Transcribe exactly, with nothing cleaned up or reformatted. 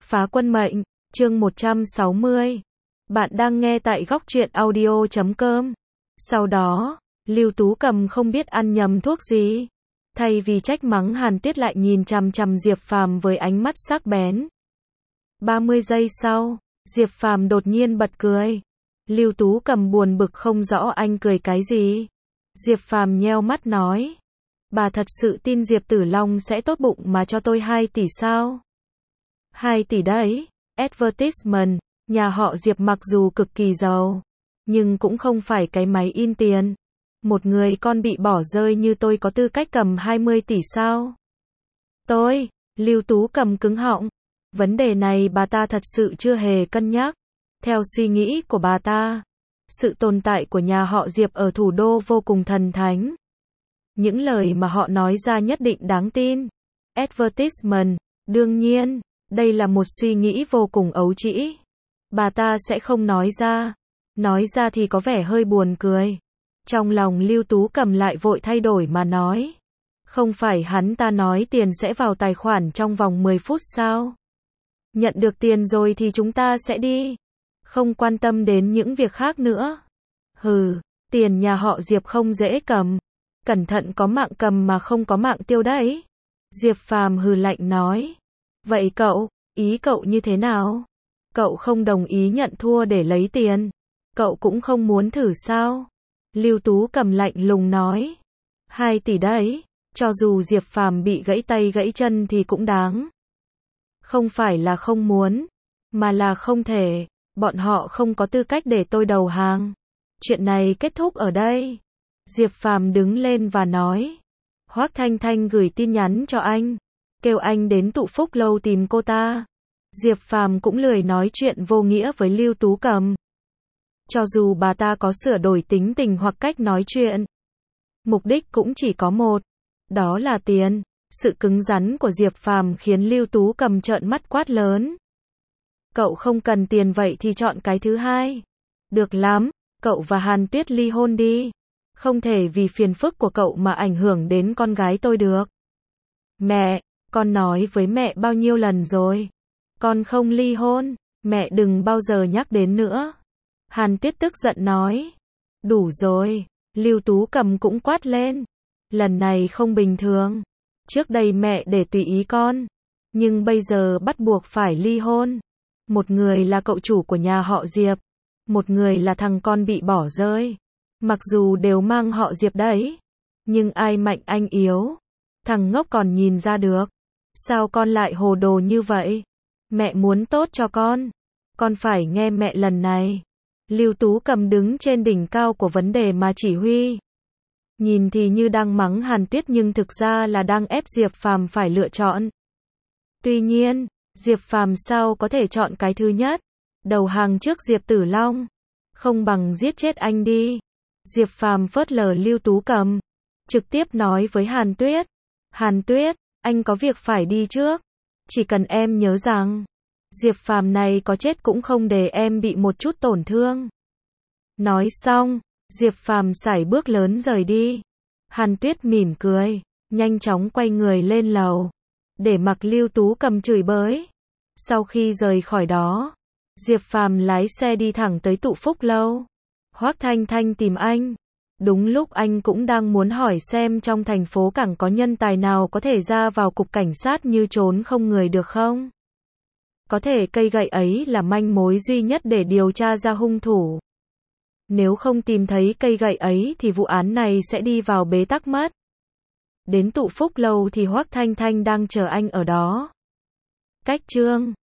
Phá quân mệnh, chương một trăm sáu mươi. Bạn đang nghe tại góc truyện audio chấm com. Sau đó, Lưu Tú Cầm không biết ăn nhầm thuốc gì. Thay vì trách mắng Hàn Tuyết lại nhìn chằm chằm Diệp Phàm với ánh mắt sắc bén. ba mươi giây sau, Diệp Phàm đột nhiên bật cười. Lưu Tú Cầm buồn bực không rõ anh cười cái gì. Diệp Phàm nheo mắt nói. Bà thật sự tin Diệp Tử Long sẽ tốt bụng mà cho tôi hai tỷ sao? hai tỷ đấy. Advertisement, nhà họ Diệp mặc dù cực kỳ giàu, nhưng cũng không phải cái máy in tiền. Một người con bị bỏ rơi như tôi có tư cách cầm hai mươi tỷ sao? Tôi, Lưu Tú Cầm cứng họng. Vấn đề này bà ta thật sự chưa hề cân nhắc. Theo suy nghĩ của bà ta, sự tồn tại của nhà họ Diệp ở thủ đô vô cùng thần thánh. Những lời mà họ nói ra nhất định đáng tin. Advertisement, đương nhiên, đây là một suy nghĩ vô cùng ấu trĩ. Bà ta sẽ không nói ra. Nói ra thì có vẻ hơi buồn cười. Trong lòng Lưu Tú Cầm lại vội thay đổi mà nói. Không phải hắn ta nói tiền sẽ vào tài khoản trong vòng mười phút sao? Nhận được tiền rồi thì chúng ta sẽ đi. Không quan tâm đến những việc khác nữa. Hừ, tiền nhà họ Diệp không dễ cầm. Cẩn thận có mạng cầm mà không có mạng tiêu đấy. Diệp Phàm hừ lạnh nói. Vậy cậu, ý cậu như thế nào? Cậu không đồng ý nhận thua để lấy tiền. Cậu cũng không muốn thử sao? Lưu Tú Cầm lạnh lùng nói. Hai tỷ đấy, cho dù Diệp Phàm bị gãy tay gãy chân thì cũng đáng. Không phải là không muốn, mà là không thể. Bọn họ không có tư cách để tôi đầu hàng. Chuyện này kết thúc ở đây. Diệp Phàm đứng lên và nói. Hoắc Thanh Thanh gửi tin nhắn cho anh, kêu anh đến Tụ Phúc Lâu tìm cô ta. Diệp Phàm cũng lười nói chuyện vô nghĩa với Lưu Tú Cầm. Cho dù bà ta có sửa đổi tính tình hoặc cách nói chuyện, mục đích cũng chỉ có một, đó là tiền. Sự cứng rắn của Diệp Phàm khiến Lưu Tú Cầm trợn mắt quát lớn. Cậu không cần tiền vậy thì chọn cái thứ hai. Được lắm, cậu và Hàn Tuyết ly hôn đi. Không thể vì phiền phức của cậu mà ảnh hưởng đến con gái tôi được. Mẹ, con nói với mẹ bao nhiêu lần rồi. Con không ly hôn, mẹ đừng bao giờ nhắc đến nữa. Hàn Tuyết tức giận nói. Đủ rồi, Lưu Tú Cầm cũng quát lên. Lần này không bình thường. Trước đây mẹ để tùy ý con, nhưng bây giờ bắt buộc phải ly hôn. Một người là cậu chủ của nhà họ Diệp, một người là thằng con bị bỏ rơi. Mặc dù đều mang họ Diệp đấy, nhưng ai mạnh anh yếu. Thằng ngốc còn nhìn ra được. Sao con lại hồ đồ như vậy? Mẹ muốn tốt cho con. Con phải nghe mẹ lần này. Lưu Tú Cầm đứng trên đỉnh cao của vấn đề mà chỉ huy. Nhìn thì như đang mắng Hàn Tuyết nhưng thực ra là đang ép Diệp Phàm phải lựa chọn. Tuy nhiên, Diệp Phàm sao có thể chọn cái thứ nhất? Đầu hàng trước Diệp Tử Long. Không bằng giết chết anh đi. Diệp Phàm phớt lờ Lưu Tú Cầm, trực tiếp nói với Hàn Tuyết. Hàn Tuyết, anh có việc phải đi trước. Chỉ cần em nhớ rằng, Diệp Phàm này có chết cũng không để em bị một chút tổn thương. Nói xong, Diệp Phàm sải bước lớn rời đi. Hàn Tuyết mỉm cười, nhanh chóng quay người lên lầu, để mặc Lưu Tú Cầm chửi bới. Sau khi rời khỏi đó, Diệp Phàm lái xe đi thẳng tới Tụ Phúc Lâu. Hoắc Thanh Thanh tìm anh. Đúng lúc anh cũng đang muốn hỏi xem trong thành phố cảng có nhân tài nào có thể ra vào cục cảnh sát như trốn không người được không? Có thể cây gậy ấy là manh mối duy nhất để điều tra ra hung thủ. Nếu không tìm thấy cây gậy ấy thì vụ án này sẽ đi vào bế tắc mất. Đến Tụ Phúc Lâu thì Hoắc Thanh Thanh đang chờ anh ở đó. Cách chương